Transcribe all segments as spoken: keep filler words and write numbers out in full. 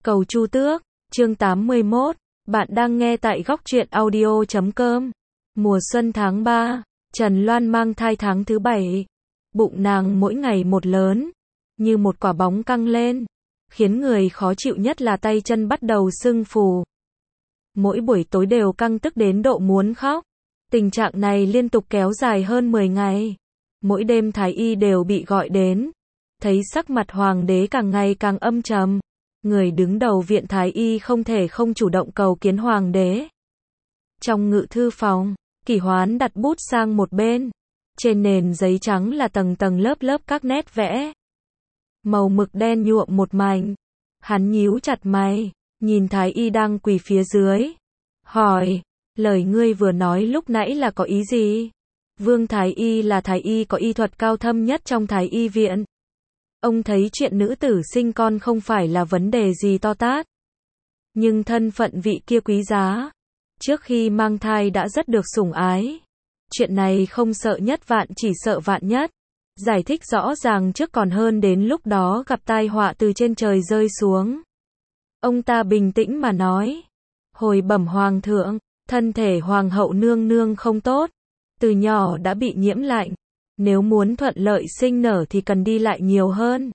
Cầu Chu Tước, chương tám mươi mốt, bạn đang nghe tại góc truyện audio chấm com. Mùa xuân tháng ba, Trần Loan mang thai tháng thứ bảy. Bụng nàng mỗi ngày một lớn, như một quả bóng căng lên, khiến người khó chịu nhất là tay chân bắt đầu sưng phù. Mỗi buổi tối đều căng tức đến độ muốn khóc. Tình trạng này liên tục kéo dài hơn mười ngày. Mỗi đêm thái y đều bị gọi đến. Thấy sắc mặt hoàng đế càng ngày càng âm trầm. Người đứng đầu viện thái y không thể không chủ động cầu kiến hoàng đế. Trong ngự thư phòng, Kỷ Hoán đặt bút sang một bên. Trên nền giấy trắng là tầng tầng lớp lớp các nét vẽ. Màu mực đen nhuộm một mảnh. Hắn nhíu chặt mày, nhìn thái y đang quỳ phía dưới. Hỏi, lời ngươi vừa nói lúc nãy là có ý gì? Vương thái y là thái y có y thuật cao thâm nhất trong thái y viện. Ông thấy chuyện nữ tử sinh con không phải là vấn đề gì to tát. Nhưng thân phận vị kia quý giá. Trước khi mang thai đã rất được sủng ái. Chuyện này không sợ nhất vạn chỉ sợ vạn nhất. Giải thích rõ ràng trước còn hơn đến lúc đó gặp tai họa từ trên trời rơi xuống. Ông ta bình tĩnh mà nói. Hồi bẩm hoàng thượng, thân thể hoàng hậu nương nương không tốt. Từ nhỏ đã bị nhiễm lạnh. Nếu muốn thuận lợi sinh nở thì cần đi lại nhiều hơn.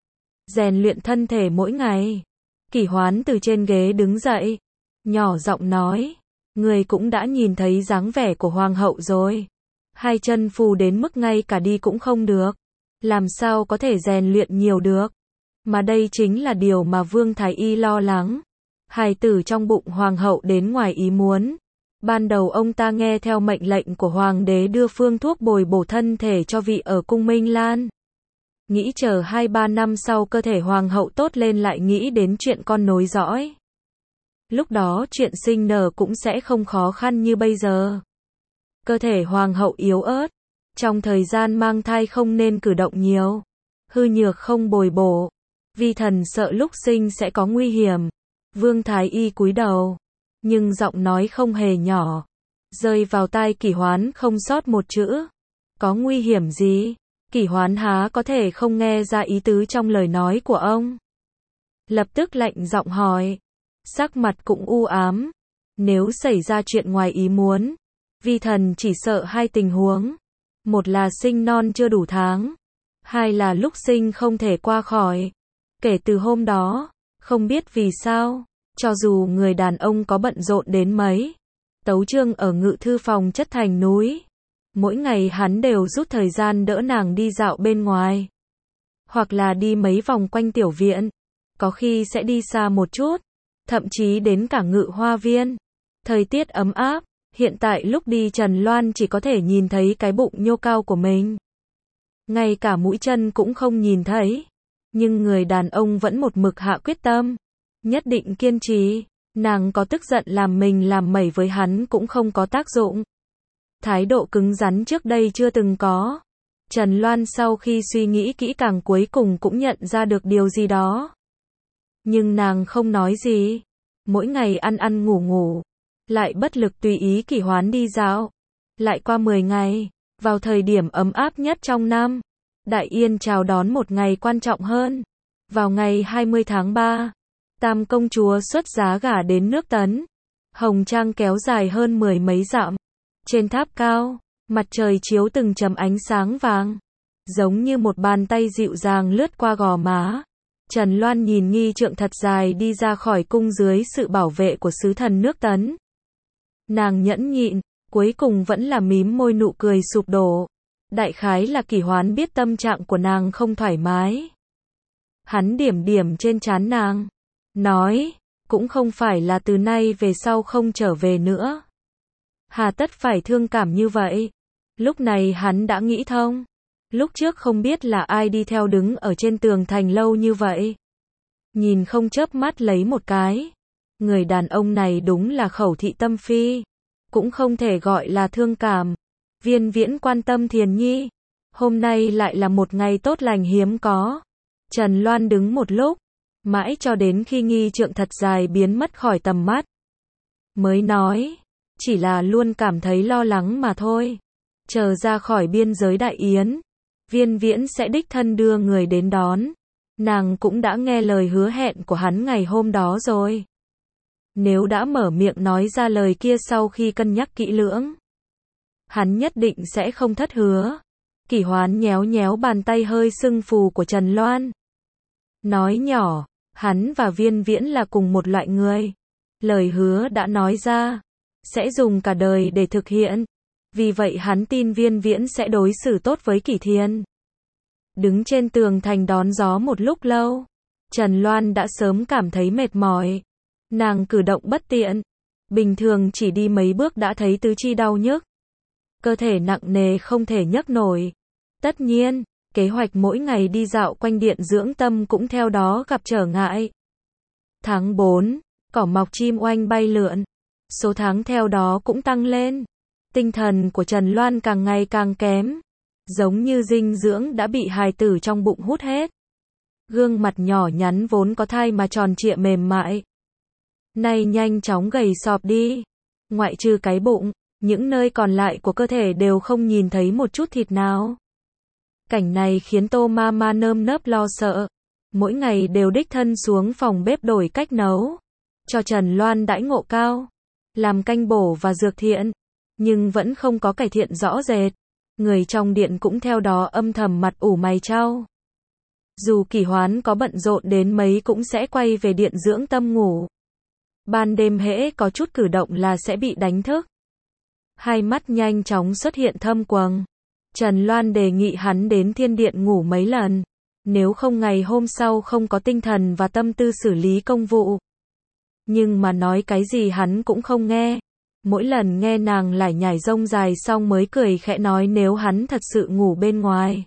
Rèn luyện thân thể mỗi ngày. Kỷ Hoán từ trên ghế đứng dậy. Nhỏ giọng nói. Người cũng đã nhìn thấy dáng vẻ của hoàng hậu rồi. Hai chân phù đến mức ngay cả đi cũng không được. Làm sao có thể rèn luyện nhiều được. Mà đây chính là điều mà Vương Thái Y lo lắng. Hài tử trong bụng hoàng hậu đến ngoài ý muốn. Ban đầu ông ta nghe theo mệnh lệnh của hoàng đế đưa phương thuốc bồi bổ thân thể cho vị ở cung Minh Lan. Nghĩ chờ hai ba năm sau cơ thể hoàng hậu tốt lên lại nghĩ đến chuyện con nối dõi. Lúc đó chuyện sinh nở cũng sẽ không khó khăn như bây giờ. Cơ thể hoàng hậu yếu ớt. Trong thời gian mang thai không nên cử động nhiều. Hư nhược không bồi bổ. Vi thần sợ lúc sinh sẽ có nguy hiểm. Vương Thái Y cúi đầu. Nhưng giọng nói không hề nhỏ. Rơi vào tai Kỷ Hoán không sót một chữ. Có nguy hiểm gì? Kỷ Hoán há có thể không nghe ra ý tứ trong lời nói của ông. Lập tức lạnh giọng hỏi. Sắc mặt cũng u ám. Nếu xảy ra chuyện ngoài ý muốn. Vi thần chỉ sợ hai tình huống. Một là sinh non chưa đủ tháng. Hai là lúc sinh không thể qua khỏi. Kể từ hôm đó, không biết vì sao. Cho dù người đàn ông có bận rộn đến mấy, tấu chương ở ngự thư phòng chất thành núi. Mỗi ngày hắn đều rút thời gian đỡ nàng đi dạo bên ngoài. Hoặc là đi mấy vòng quanh tiểu viện. Có khi sẽ đi xa một chút. Thậm chí đến cả ngự hoa viên. Thời tiết ấm áp. Hiện tại lúc đi Trần Loan chỉ có thể nhìn thấy cái bụng nhô cao của mình. Ngay cả mũi chân cũng không nhìn thấy. Nhưng người đàn ông vẫn một mực hạ quyết tâm. Nhất định kiên trì. Nàng có tức giận làm mình làm mẩy với hắn cũng không có tác dụng. Thái độ cứng rắn trước đây chưa từng có. Trần Loan sau khi suy nghĩ kỹ càng cuối cùng cũng nhận ra được điều gì đó. Nhưng nàng không nói gì. Mỗi ngày ăn ăn ngủ ngủ. Lại bất lực tùy ý Kỷ Hoán đi dạo. Lại qua mười ngày. Vào thời điểm ấm áp nhất trong năm. Đại Yên chào đón một ngày quan trọng hơn. Vào ngày hai mươi tháng ba. Tam công chúa xuất giá gả đến nước Tấn. Hồng trang kéo dài hơn mười mấy dặm. Trên tháp cao, mặt trời chiếu từng chấm ánh sáng vàng. Giống như một bàn tay dịu dàng lướt qua gò má. Trần Loan nhìn nghi trượng thật dài đi ra khỏi cung dưới sự bảo vệ của sứ thần nước Tấn. Nàng nhẫn nhịn, cuối cùng vẫn là mím môi nụ cười sụp đổ. Đại khái là Kỷ Hoán biết tâm trạng của nàng không thoải mái. Hắn điểm điểm trên trán nàng. Nói, cũng không phải là từ nay về sau không trở về nữa. Hà tất phải thương cảm như vậy. Lúc này hắn đã nghĩ thông. Lúc trước không biết là ai đi theo đứng ở trên tường thành lâu như vậy. Nhìn không chớp mắt lấy một cái. Người đàn ông này đúng là khẩu thị tâm phi. Cũng không thể gọi là thương cảm. Viên Viễn quan tâm Thiền Nhi. Hôm nay lại là một ngày tốt lành hiếm có. Trần Loan đứng một lúc. Mãi cho đến khi nghi trượng thật dài biến mất khỏi tầm mắt. Mới nói. Chỉ là luôn cảm thấy lo lắng mà thôi. Chờ ra khỏi biên giới Đại Yến. Viên Viễn sẽ đích thân đưa người đến đón. Nàng cũng đã nghe lời hứa hẹn của hắn ngày hôm đó rồi. Nếu đã mở miệng nói ra lời kia sau khi cân nhắc kỹ lưỡng, hắn nhất định sẽ không thất hứa. Kỷ Hoán nhéo nhéo bàn tay hơi sưng phù của Trần Loan. Nói nhỏ, hắn và Viên Viễn là cùng một loại người. Lời hứa đã nói ra, sẽ dùng cả đời để thực hiện. Vì vậy hắn tin Viên Viễn sẽ đối xử tốt với Kỷ Thiên. Đứng trên tường thành đón gió một lúc lâu, Trần Loan đã sớm cảm thấy mệt mỏi. Nàng cử động bất tiện, bình thường chỉ đi mấy bước đã thấy tứ chi đau nhức. Cơ thể nặng nề không thể nhấc nổi. Tất nhiên, kế hoạch mỗi ngày đi dạo quanh điện dưỡng tâm cũng theo đó gặp trở ngại. Tháng bốn, cỏ mọc chim oanh bay lượn. Số tháng theo đó cũng tăng lên. Tinh thần của Trần Loan càng ngày càng kém. Giống như dinh dưỡng đã bị hài tử trong bụng hút hết. Gương mặt nhỏ nhắn vốn có thai mà tròn trịa mềm mại, nay nhanh chóng gầy sọp đi. Ngoại trừ cái bụng, những nơi còn lại của cơ thể đều không nhìn thấy một chút thịt nào. Cảnh này khiến Tô Mama nơm nớp lo sợ. Mỗi ngày đều đích thân xuống phòng bếp đổi cách nấu. Cho Trần Loan đãi ngộ cao. Làm canh bổ và dược thiện. Nhưng vẫn không có cải thiện rõ rệt. Người trong điện cũng theo đó âm thầm mặt ủ mày chau. Dù Kỷ Hoán có bận rộn đến mấy cũng sẽ quay về điện dưỡng tâm ngủ. Ban đêm hễ có chút cử động là sẽ bị đánh thức. Hai mắt nhanh chóng xuất hiện thâm quầng. Trần Loan đề nghị hắn đến thiên điện ngủ mấy lần. Nếu không ngày hôm sau không có tinh thần và tâm tư xử lý công vụ. Nhưng mà nói cái gì hắn cũng không nghe. Mỗi lần nghe nàng lải nhải rông dài xong mới cười khẽ nói nếu hắn thật sự ngủ bên ngoài.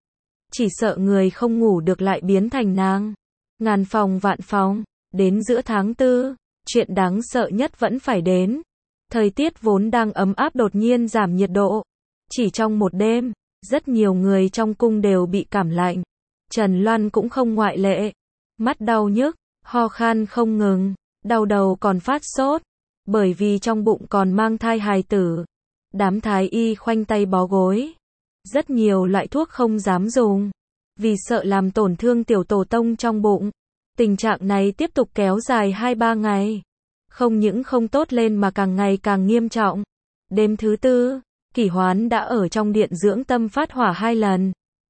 Chỉ sợ người không ngủ được lại biến thành nàng. Ngàn phòng vạn phòng, đến giữa tháng tư, chuyện đáng sợ nhất vẫn phải đến. Thời tiết vốn đang ấm áp đột nhiên giảm nhiệt độ. Chỉ trong một đêm, rất nhiều người trong cung đều bị cảm lạnh. Trần Loan cũng không ngoại lệ. Mắt đau nhức, ho khan không ngừng, đau đầu còn phát sốt. Bởi vì trong bụng còn mang thai hài tử. Đám thái y khoanh tay bó gối. Rất nhiều loại thuốc không dám dùng. Vì sợ làm tổn thương tiểu tổ tông trong bụng. Tình trạng này tiếp tục kéo dài hai ba ngày. Không những không tốt lên mà càng ngày càng nghiêm trọng. Đêm thứ tư, Kỷ Hoán đã ở trong điện dưỡng tâm phát hỏa hai lần.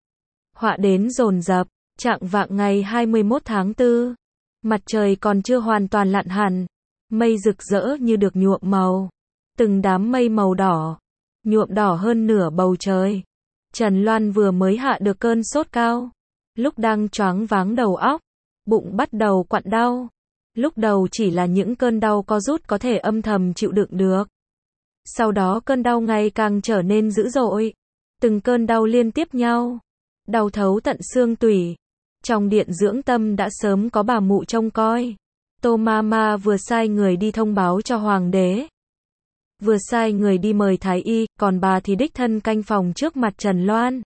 Họa đến dồn dập, trạng vạng ngày hai mươi mốt tháng tư. Mặt trời còn chưa hoàn toàn lặn hẳn. Mây rực rỡ như được nhuộm màu. Từng đám mây màu đỏ, nhuộm đỏ hơn nửa bầu trời. Trần Loan vừa mới hạ được cơn sốt cao. Lúc đang choáng váng đầu óc, bụng bắt đầu quặn đau. Lúc đầu chỉ là những cơn đau co rút có thể âm thầm chịu đựng được. Sau đó cơn đau ngày càng trở nên dữ dội. Từng cơn đau liên tiếp nhau. Đau thấu tận xương tủy. Trong điện dưỡng tâm đã sớm có bà mụ trông coi. Tô Mama vừa sai người đi thông báo cho hoàng đế. Vừa sai người đi mời thái y, còn bà thì đích thân canh phòng trước mặt Trần Loan.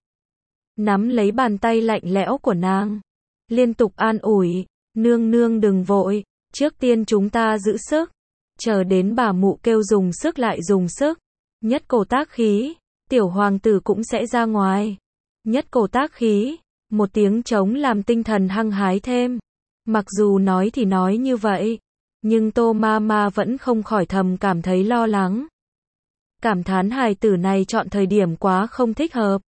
Nắm lấy bàn tay lạnh lẽo của nàng. Liên tục an ủi, nương nương đừng vội, trước tiên chúng ta giữ sức. Chờ đến bà mụ kêu dùng sức lại dùng sức. Nhất cổ tác khí, tiểu hoàng tử cũng sẽ ra ngoài. Nhất cổ tác khí, một tiếng trống làm tinh thần hăng hái thêm. Mặc dù nói thì nói như vậy, nhưng Tô Mama vẫn không khỏi thầm cảm thấy lo lắng. Cảm thán hài tử này chọn thời điểm quá không thích hợp.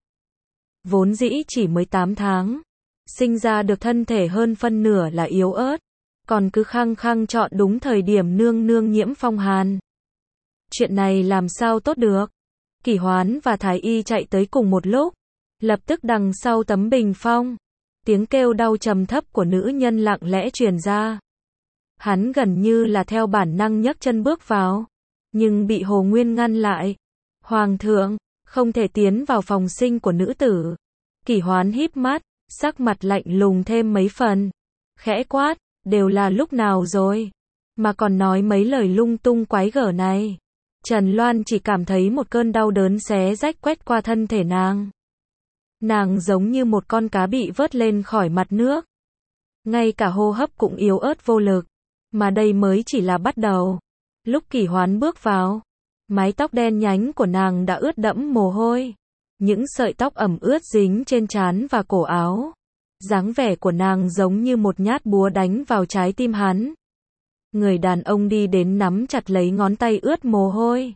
Vốn dĩ chỉ mới tám tháng, sinh ra được thân thể hơn phân nửa là yếu ớt, còn cứ khăng khăng chọn đúng thời điểm nương nương nhiễm phong hàn. Chuyện này làm sao tốt được? Kỷ Hoán và thái y chạy tới cùng một lúc, lập tức đằng sau tấm bình phong. Tiếng kêu đau trầm thấp của nữ nhân lặng lẽ truyền ra. Hắn gần như là theo bản năng nhấc chân bước vào, nhưng bị Hồ Nguyên ngăn lại. Hoàng thượng, không thể tiến vào phòng sinh của nữ tử. Kỷ Hoán híp mắt, sắc mặt lạnh lùng thêm mấy phần. Khẽ quát, đều là lúc nào rồi, mà còn nói mấy lời lung tung quái gở này. Trần Loan chỉ cảm thấy một cơn đau đớn xé rách quét qua thân thể nàng. Nàng giống như một con cá bị vớt lên khỏi mặt nước. Ngay cả hô hấp cũng yếu ớt vô lực. Mà đây mới chỉ là bắt đầu. Lúc Kỷ Hoán bước vào, mái tóc đen nhánh của nàng đã ướt đẫm mồ hôi. Những sợi tóc ẩm ướt dính trên trán và cổ áo. Dáng vẻ của nàng giống như một nhát búa đánh vào trái tim hắn. Người đàn ông đi đến nắm chặt lấy ngón tay ướt mồ hôi.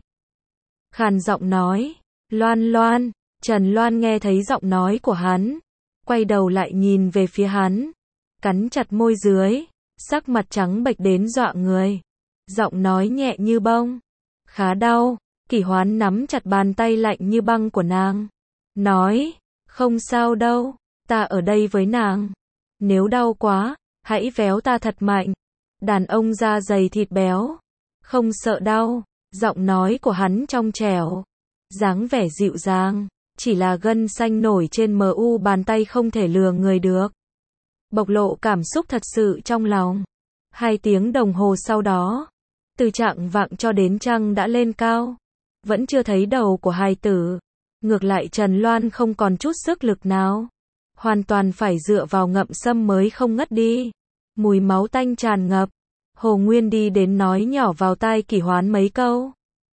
Khàn giọng nói, Loan Loan. Trần Loan nghe thấy giọng nói của hắn, quay đầu lại nhìn về phía hắn, cắn chặt môi dưới, sắc mặt trắng bệch đến dọa người. Giọng nói nhẹ như bông. Khá đau. Kỷ Hoán nắm chặt bàn tay lạnh như băng của nàng, nói, không sao đâu, ta ở đây với nàng. Nếu đau quá, hãy véo ta thật mạnh. Đàn ông da dày thịt béo, không sợ đau. Giọng nói của hắn trong trẻo, dáng vẻ dịu dàng, chỉ là gân xanh nổi trên mờ u bàn tay không thể lừa người được. Bộc lộ cảm xúc thật sự trong lòng. Hai tiếng đồng hồ sau đó, từ chạng vạng cho đến trăng đã lên cao, vẫn chưa thấy đầu của hài tử. Ngược lại Trần Loan không còn chút sức lực nào, hoàn toàn phải dựa vào ngậm sâm mới không ngất đi. Mùi máu tanh tràn ngập. Hồ Nguyên đi đến nói nhỏ vào tai Kỷ Hoán mấy câu.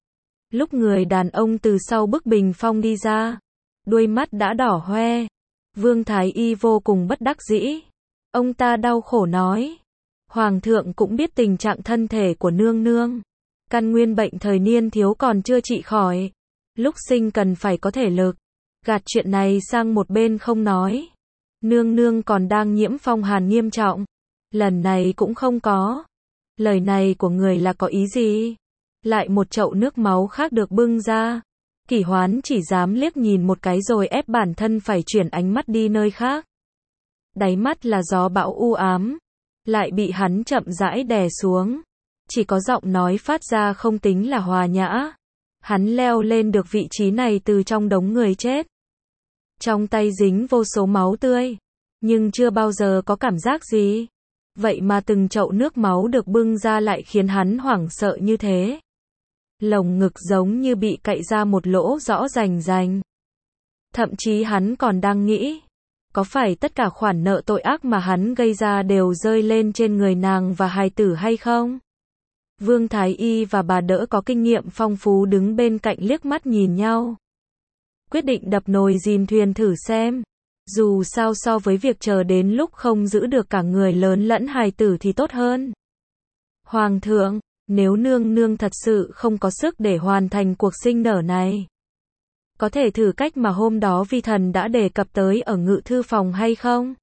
Lúc người đàn ông từ sau bức bình phong đi ra, đuôi mắt đã đỏ hoe. Vương Thái Y vô cùng bất đắc dĩ. Ông ta đau khổ nói, Hoàng thượng cũng biết tình trạng thân thể của nương nương. Căn nguyên bệnh thời niên thiếu còn chưa trị khỏi. Lúc sinh cần phải có thể lực. Gạt chuyện này sang một bên không nói. Nương nương còn đang nhiễm phong hàn nghiêm trọng. Lần này cũng không có. Lời này của người là có ý gì? Lại một chậu nước máu khác được bưng ra. Kỷ Hoán chỉ dám liếc nhìn một cái rồi ép bản thân phải chuyển ánh mắt đi nơi khác. Đáy mắt là gió bão u ám, lại bị hắn chậm rãi đè xuống. Chỉ có giọng nói phát ra không tính là hòa nhã. Hắn leo lên được vị trí này từ trong đống người chết. Trong tay dính vô số máu tươi, nhưng chưa bao giờ có cảm giác gì. Vậy mà từng chậu nước máu được bưng ra lại khiến hắn hoảng sợ như thế. Lồng ngực giống như bị cạy ra một lỗ rõ rành rành. Thậm chí hắn còn đang nghĩ, có phải tất cả khoản nợ tội ác mà hắn gây ra đều rơi lên trên người nàng và hài tử hay không? Vương Thái Y và bà đỡ có kinh nghiệm phong phú đứng bên cạnh liếc mắt nhìn nhau. Quyết định đập nồi dìm thuyền thử xem. Dù sao so với việc chờ đến lúc không giữ được cả người lớn lẫn hài tử thì tốt hơn. Hoàng thượng, nếu nương nương thật sự không có sức để hoàn thành cuộc sinh nở này, có thể thử cách mà hôm đó vi thần đã đề cập tới ở ngự thư phòng hay không?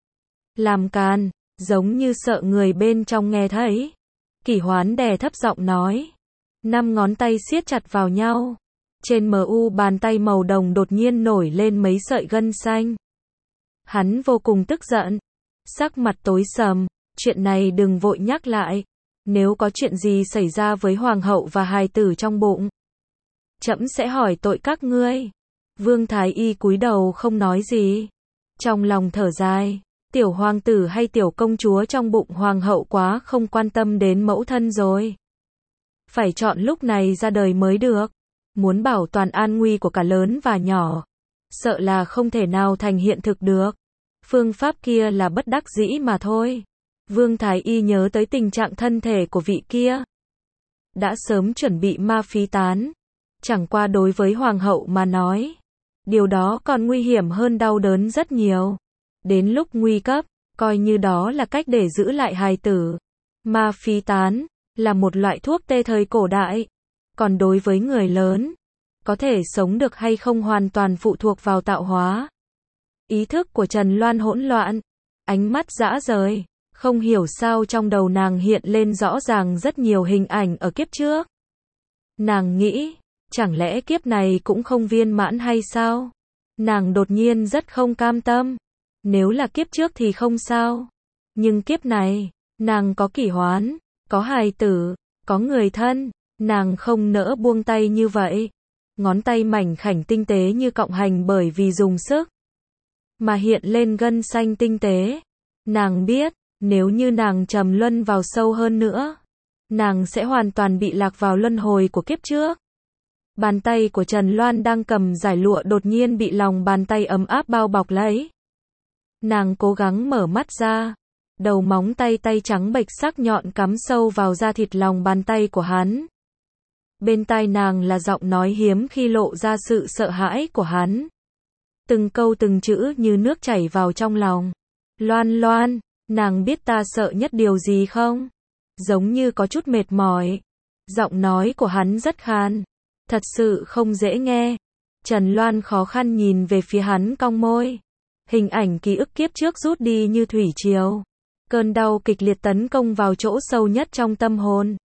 Làm càn, giống như sợ người bên trong nghe thấy. Kỷ Hoán đè thấp giọng nói. Năm ngón tay siết chặt vào nhau. Trên mờ u bàn tay màu đồng đột nhiên nổi lên mấy sợi gân xanh. Hắn vô cùng tức giận. Sắc mặt tối sầm. Chuyện này đừng vội nhắc lại. Nếu có chuyện gì xảy ra với hoàng hậu và hài tử trong bụng, trẫm sẽ hỏi tội các ngươi. Vương Thái Y cúi đầu không nói gì. Trong lòng thở dài. Tiểu hoàng tử hay tiểu công chúa trong bụng hoàng hậu quá không quan tâm đến mẫu thân rồi. Phải chọn lúc này ra đời mới được. Muốn bảo toàn an nguy của cả lớn và nhỏ, sợ là không thể nào thành hiện thực được. Phương pháp kia là bất đắc dĩ mà thôi. Vương Thái Y nhớ tới tình trạng thân thể của vị kia. Đã sớm chuẩn bị ma phí tán. Chẳng qua đối với hoàng hậu mà nói, điều đó còn nguy hiểm hơn đau đớn rất nhiều. Đến lúc nguy cấp, coi như đó là cách để giữ lại hài tử. Ma phí tán là một loại thuốc tê thời cổ đại. Còn đối với người lớn, có thể sống được hay không hoàn toàn phụ thuộc vào tạo hóa. Ý thức của Trần Loan hỗn loạn, ánh mắt dã rời, không hiểu sao trong đầu nàng hiện lên rõ ràng rất nhiều hình ảnh ở kiếp trước. Nàng nghĩ, chẳng lẽ kiếp này cũng không viên mãn hay sao? Nàng đột nhiên rất không cam tâm. Nếu là kiếp trước thì không sao. Nhưng kiếp này, nàng có Kỷ Hoán, có hài tử, có người thân. Nàng không nỡ buông tay như vậy. Ngón tay mảnh khảnh tinh tế như cọng hành bởi vì dùng sức mà hiện lên gân xanh tinh tế. Nàng biết, nếu như nàng trầm luân vào sâu hơn nữa, nàng sẽ hoàn toàn bị lạc vào luân hồi của kiếp trước. Bàn tay của Trần Loan đang cầm giải lụa đột nhiên bị lòng bàn tay ấm áp bao bọc lấy. Nàng cố gắng mở mắt ra. Đầu móng tay tay trắng bệch sắc nhọn cắm sâu vào da thịt lòng bàn tay của hắn. Bên tai nàng là giọng nói hiếm khi lộ ra sự sợ hãi của hắn. Từng câu từng chữ như nước chảy vào trong lòng. Loan Loan, nàng biết ta sợ nhất điều gì không? Giống như có chút mệt mỏi. Giọng nói của hắn rất khan. Thật sự không dễ nghe. Trần Loan khó khăn nhìn về phía hắn cong môi. Hình ảnh ký ức kiếp trước rút đi như thủy triều. Cơn đau kịch liệt tấn công vào chỗ sâu nhất trong tâm hồn.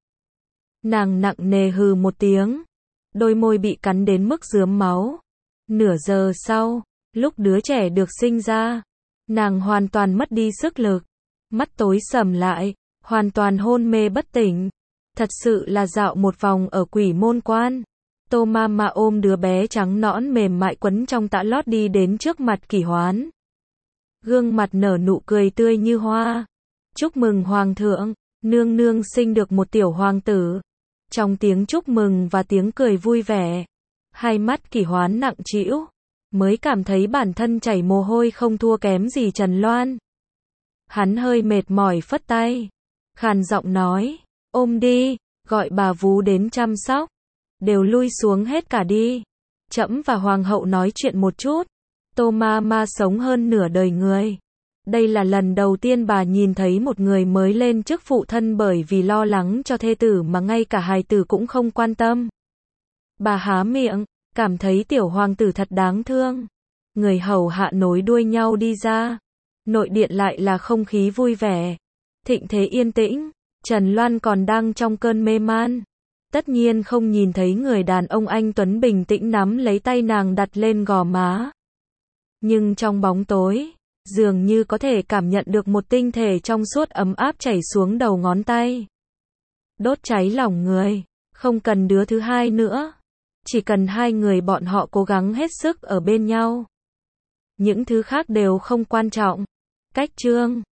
Nàng nặng nề hừ một tiếng. Đôi môi bị cắn đến mức rướm máu. Nửa giờ sau, lúc đứa trẻ được sinh ra, nàng hoàn toàn mất đi sức lực. Mắt tối sầm lại, hoàn toàn hôn mê bất tỉnh. Thật sự là dạo một vòng ở Quỷ Môn Quan. Tô Mama ôm đứa bé trắng nõn mềm mại quấn trong tã lót đi đến trước mặt Kỷ Hoán. Gương mặt nở nụ cười tươi như hoa. Chúc mừng Hoàng thượng, nương nương sinh được một tiểu hoàng tử. Trong tiếng chúc mừng và tiếng cười vui vẻ, hai mắt Kỷ Hoán nặng trĩu, mới cảm thấy bản thân chảy mồ hôi không thua kém gì Trần Loan. Hắn hơi mệt mỏi phất tay, khàn giọng nói, ôm đi, gọi bà vú đến chăm sóc. Đều lui xuống hết cả đi. Trẫm và hoàng hậu nói chuyện một chút. Tô Mama sống hơn nửa đời người. Đây là lần đầu tiên bà nhìn thấy một người mới lên chức phụ thân bởi vì lo lắng cho thê tử mà ngay cả hài tử cũng không quan tâm. Bà há miệng, cảm thấy tiểu hoàng tử thật đáng thương. Người hầu hạ nối đuôi nhau đi ra. Nội điện lại là không khí vui vẻ. Thịnh thế yên tĩnh. Trần Loan còn đang trong cơn mê man. Tất nhiên không nhìn thấy người đàn ông anh tuấn bình tĩnh nắm lấy tay nàng đặt lên gò má. Nhưng trong bóng tối, dường như có thể cảm nhận được một tinh thể trong suốt ấm áp chảy xuống đầu ngón tay. Đốt cháy lòng người, không cần đứa thứ hai nữa. Chỉ cần hai người bọn họ cố gắng hết sức ở bên nhau. Những thứ khác đều không quan trọng. Cách chương